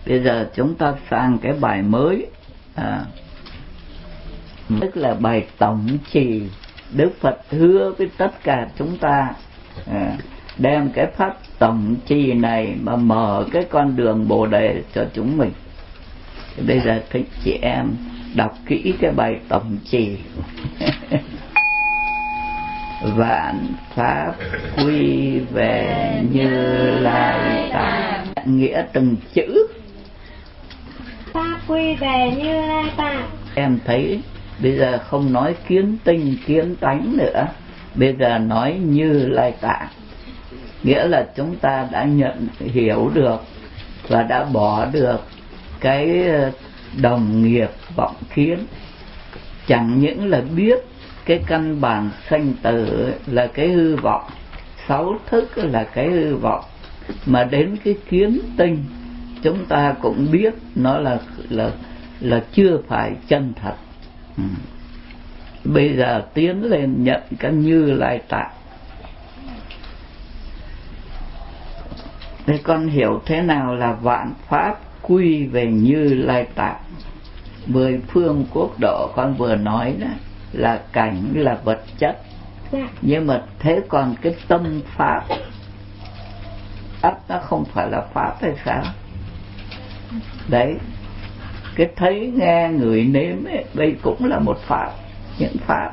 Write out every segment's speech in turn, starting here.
Bây giờ chúng ta sang cái bài mới, tức là bài tổng trì. Đức Phật hứa với tất cả chúng ta đem cái pháp tổng trì này mà mở cái con đường Bồ Đề cho chúng mình. Thì bây giờ thích chị em đọc kỹ cái bài tổng trì. Vạn pháp quy về Như Lai Tạng. Nghĩa từng chữ. Pháp quy về Như Lai Tạng. Em thấy bây giờ không nói kiến tinh kiến tánh nữa, bây giờ nói Như Lai Tạng. Nghĩa là chúng ta đã nhận hiểu được và đã bỏ được cái đồng nghiệp vọng kiến. Chẳng những là biết cái căn bản sanh tử là cái hư vọng, sáu thức là cái hư vọng, mà đến cái kiến tinh chúng ta cũng biết nó là chưa phải chân thật. Bây giờ tiến lên nhận cái Như Lai Tạng. Thế con hiểu thế nào là vạn pháp quy về Như Lai Tạng? 10 phương quốc độ con vừa nói đó là cảnh, là vật chất. Nhưng mà thế còn cái tâm pháp nó không phải là pháp hay sao? Đấy, cái thấy nghe ngửi nếm ấy, đây cũng là một pháp, những pháp.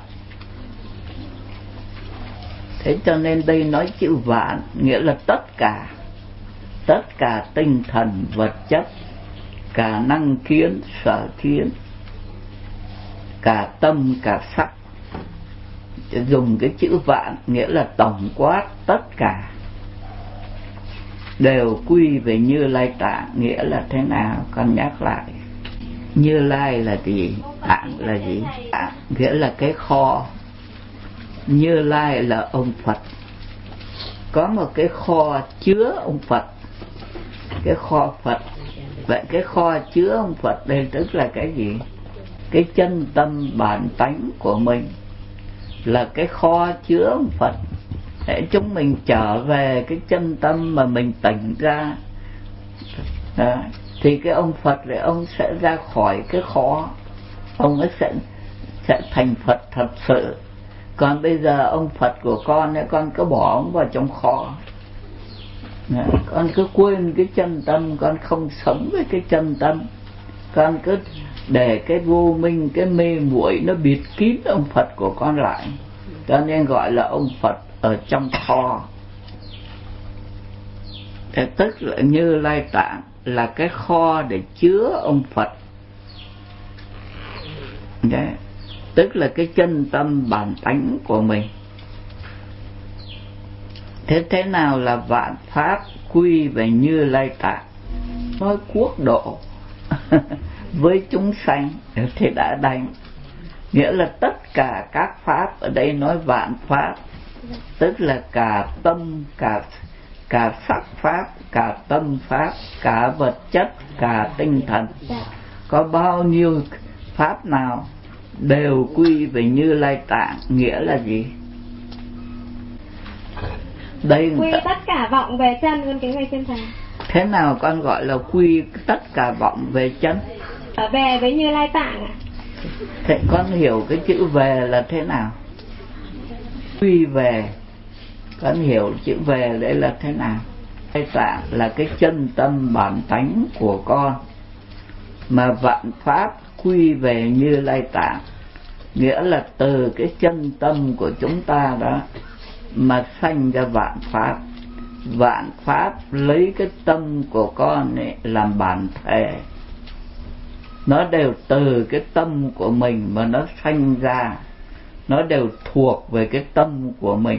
Thế cho nên đây nói chữ vạn nghĩa là tất cả tinh thần vật chất, cả năng kiến sở kiến, cả tâm cả sắc. Dùng cái chữ vạn nghĩa là tổng quát tất cả đều quy về Như Lai Tạng. Nghĩa là thế nào? Con nhắc lại. Như Lai là gì? Tạng là gì? Tạng nghĩa là cái kho. Như Lai là ông Phật. Có một cái kho chứa ông Phật, cái kho Phật. Vậy cái kho chứa ông Phật đây tức là cái gì? Cái chân tâm bản tánh của mình là cái kho chứa ông Phật. Để chúng mình trở về cái chân tâm mà mình tỉnh ra đó, thì cái ông Phật này ông sẽ ra khỏi cái kho, ông ấy sẽ thành Phật thật sự. Còn bây giờ ông Phật của con ấy, con cứ bỏ ông vào trong kho, con cứ quên cái chân tâm, con không sống với cái chân tâm, con cứ để cái vô minh, cái mê muội nó bịt kín ông Phật của con lại, cho nên gọi là ông Phật ở trong kho. Thế tức là Như Lai Tạng là cái kho để chứa ông Phật. Đấy, tức là cái chân tâm bản tánh của mình. Thế nào là vạn pháp quy về Như Lai Tạng? Nói quốc độ với chúng sanh thì đã đánh. Nghĩa là tất cả các pháp, ở đây nói vạn pháp, tức là cả tâm, cả sắc pháp, cả tâm pháp, cả vật chất, cả tinh thần. Có bao nhiêu pháp nào đều quy về Như Lai Tạng. Nghĩa là gì? Đây quy tất cả vọng về chân, con kính bạch chân thầy. Thế nào con gọi là quy tất cả vọng về chân? Về với Như Lai Tạng ạ. Thế con hiểu cái chữ về là thế nào? Quy về, con hiểu chữ về đấy là thế nào? Lai Tạng là cái chân tâm bản tánh của con, mà vạn pháp quy về Như Lai Tạng nghĩa là từ cái chân tâm của chúng ta đó mà sanh ra vạn pháp. Vạn pháp lấy cái tâm của con ấy làm bản thể, nó đều từ cái tâm của mình mà nó sanh ra, nó đều thuộc về cái tâm của mình.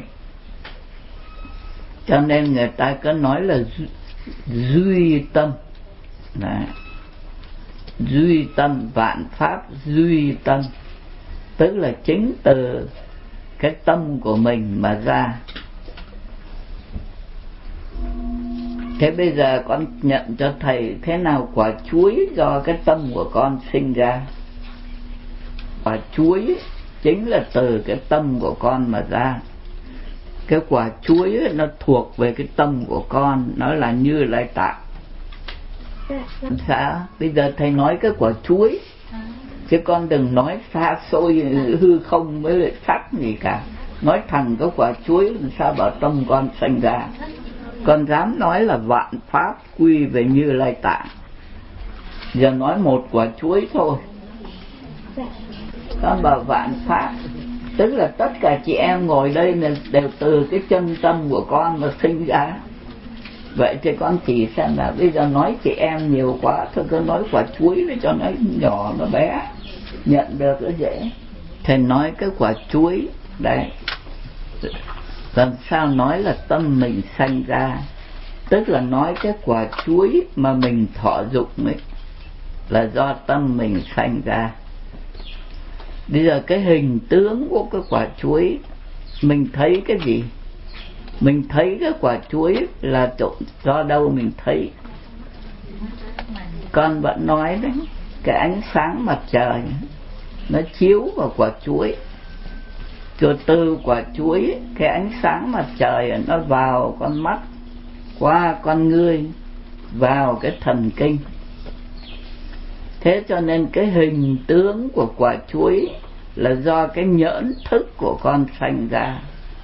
Cho nên người ta có nói là duy tâm. Đấy, duy tâm, vạn pháp duy tâm, tức là chính từ cái tâm của mình mà ra. Thế bây giờ con nhận cho thầy thế nào quả chuối do cái tâm của con sinh ra? Quả chuối chính là từ cái tâm của con mà ra. Cái quả chuối nó thuộc về cái tâm của con, nó là Như Lai Tạng. Sao? Bây giờ thầy nói cái quả chuối, chứ con đừng nói xa xôi hư không với lại sắc gì cả. Nói thẳng cái quả chuối sao bảo tâm con sanh ra. Con dám nói là vạn pháp quy về Như Lai Tạng. Giờ nói một quả chuối thôi. Con bảo vạn pháp, tức là tất cả chị em ngồi đây đều từ cái chân tâm của con mà sinh ra. Vậy thì con chỉ xem là bây giờ nói chị em nhiều quá, thôi cứ nói quả chuối để cho nó nhỏ nó bé, nhận được nó dễ. Thầy nói cái quả chuối đấy, làm sao nói là tâm mình sanh ra, tức là nói cái quả chuối mà mình thọ dụng ấy là do tâm mình sanh ra. Bây giờ cái hình tướng của cái quả chuối, mình thấy cái gì? Mình thấy cái quả chuối là do đâu mình thấy? Con vẫn nói đấy, cái ánh sáng mặt trời nó chiếu vào quả chuối, rồi từ quả chuối cái ánh sáng mặt trời nó vào con mắt, qua con ngươi, vào cái thần kinh. Thế cho nên cái hình tướng của quả chuối là do cái nhẫn thức của con sanh ra.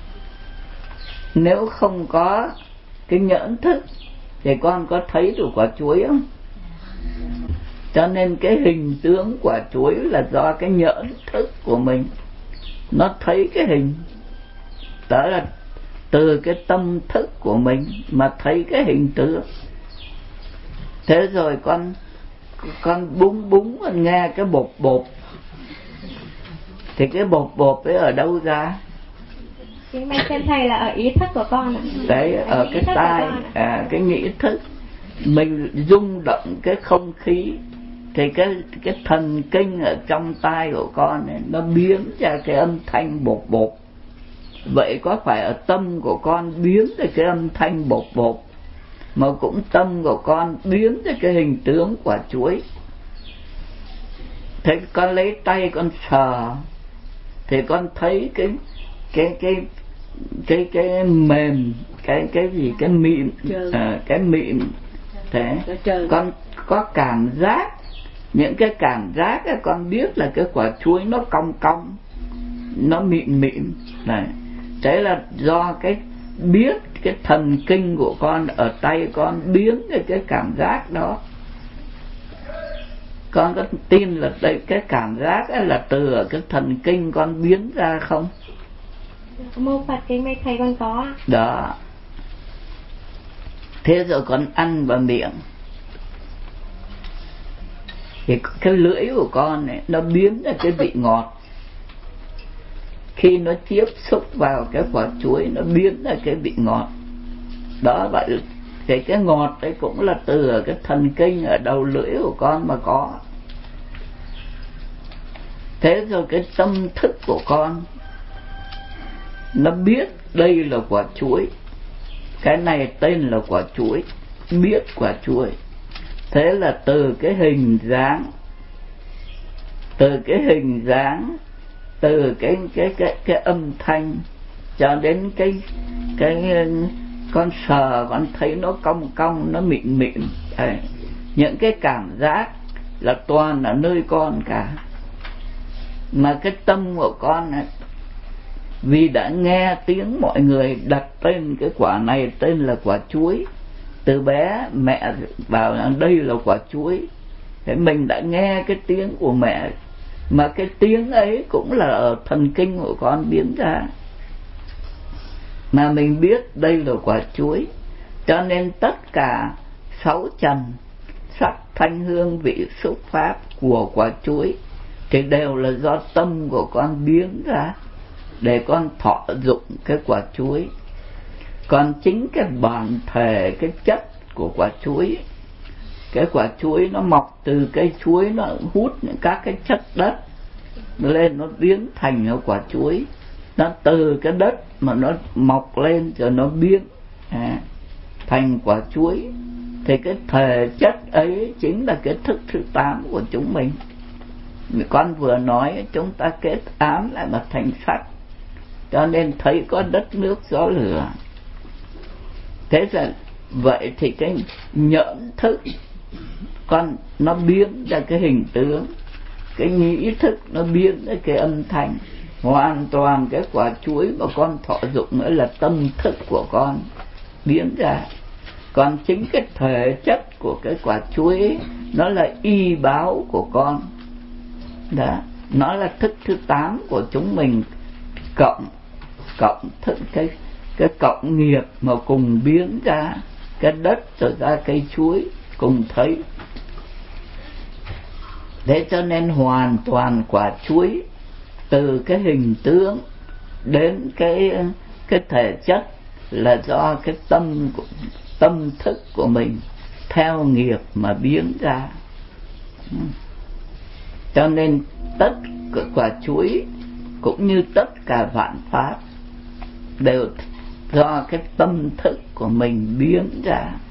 Nếu không có cái nhẫn thức thì con có thấy được quả chuối không? Cho nên cái hình tướng quả chuối là do cái nhẫn thức của mình nó thấy cái hình. Đó là từ cái tâm thức của mình mà thấy cái hình tướng. Thế rồi con búng con nghe cái bột bột, thì cái bột bột ấy ở đâu ra? Xin xem thầy là ở ý thức của con ạ. Đấy, ở cái tai, cái nghĩ thức. Mình rung động cái không khí thì cái thần kinh ở trong tai của con ấy, nó biến ra cái âm thanh bột bột. Vậy có phải ở tâm của con biến ra cái âm thanh bột bột, mà cũng tâm của con biến ra cái hình tướng quả chuối. Thế con lấy tay con sờ thì con thấy cái mềm, cái gì, cái mịn, cái mịn. Thế con có cảm giác, những cái cảm giác ấy, con biết là cái quả chuối nó cong cong, nó mịn mịn này. Thế là do cái biết, cái thần kinh của con ở tay con biến cái cảm giác đó. Con có tin là đây cái cảm giác ấy là từ ở cái thần kinh con biến ra không? Mô Phật cái mấy thầy con có. Đó. Thế rồi con ăn vào miệng thì cái lưỡi của con này nó biến ra cái vị ngọt. Khi nó tiếp xúc vào cái quả chuối nó biến ra cái vị ngọt. Đó, vậy cái ngọt đấy cũng là từ ở cái thần kinh ở đầu lưỡi của con mà có. Thế rồi cái tâm thức của con nó biết đây là quả chuối, cái này tên là quả chuối, biết quả chuối. Thế là từ cái hình dáng, từ cái âm thanh cho đến cái con sờ con thấy nó cong cong, nó mịn mịn. Đấy. Những cái cảm giác là toàn ở nơi con cả. Mà cái tâm của con này, vì đã nghe tiếng mọi người đặt tên cái quả này tên là quả chuối, từ bé mẹ bảo là đây là quả chuối, thế mình đã nghe cái tiếng của mẹ, mà cái tiếng ấy cũng là ở thần kinh của con biến ra, mà mình biết đây là quả chuối. Cho nên tất cả 6 trần, sắc thanh hương vị xúc pháp của quả chuối thì đều là do tâm của con biến ra để con thọ dụng cái quả chuối. Còn chính cái bản thể, cái chất của quả chuối, cái quả chuối nó mọc từ cây chuối, nó hút những các cái chất đất lên, nó biến thành cái quả chuối. Nó từ cái đất mà nó mọc lên rồi nó biến thành quả chuối. Thì cái thể chất ấy chính là cái thức thứ 8 của chúng mình. Con vừa nói chúng ta kết ám lại mà thành sắc, cho nên thấy có đất nước gió lửa. Thế rồi vậy thì cái nhẫn thức nó biến ra cái hình tướng, cái nghĩ thức nó biến ra cái âm thanh. Hoàn toàn cái quả chuối mà con thọ dụng nữa là tâm thức của con biến ra. Còn chính cái thể chất của cái quả chuối ấy, nó là y báo của con đó, nó là thức thứ 8 của chúng mình, cộng thức cái cộng nghiệp mà cùng biến ra cái đất rồi ra cây chuối cùng thấy. Thế cho nên hoàn toàn quả chuối từ cái hình tướng đến cái thể chất là do cái tâm thức của mình theo nghiệp mà biến ra. Cho nên tất cả quả chuối cũng như tất cả vạn pháp đều do cái tâm thức của mình biến ra.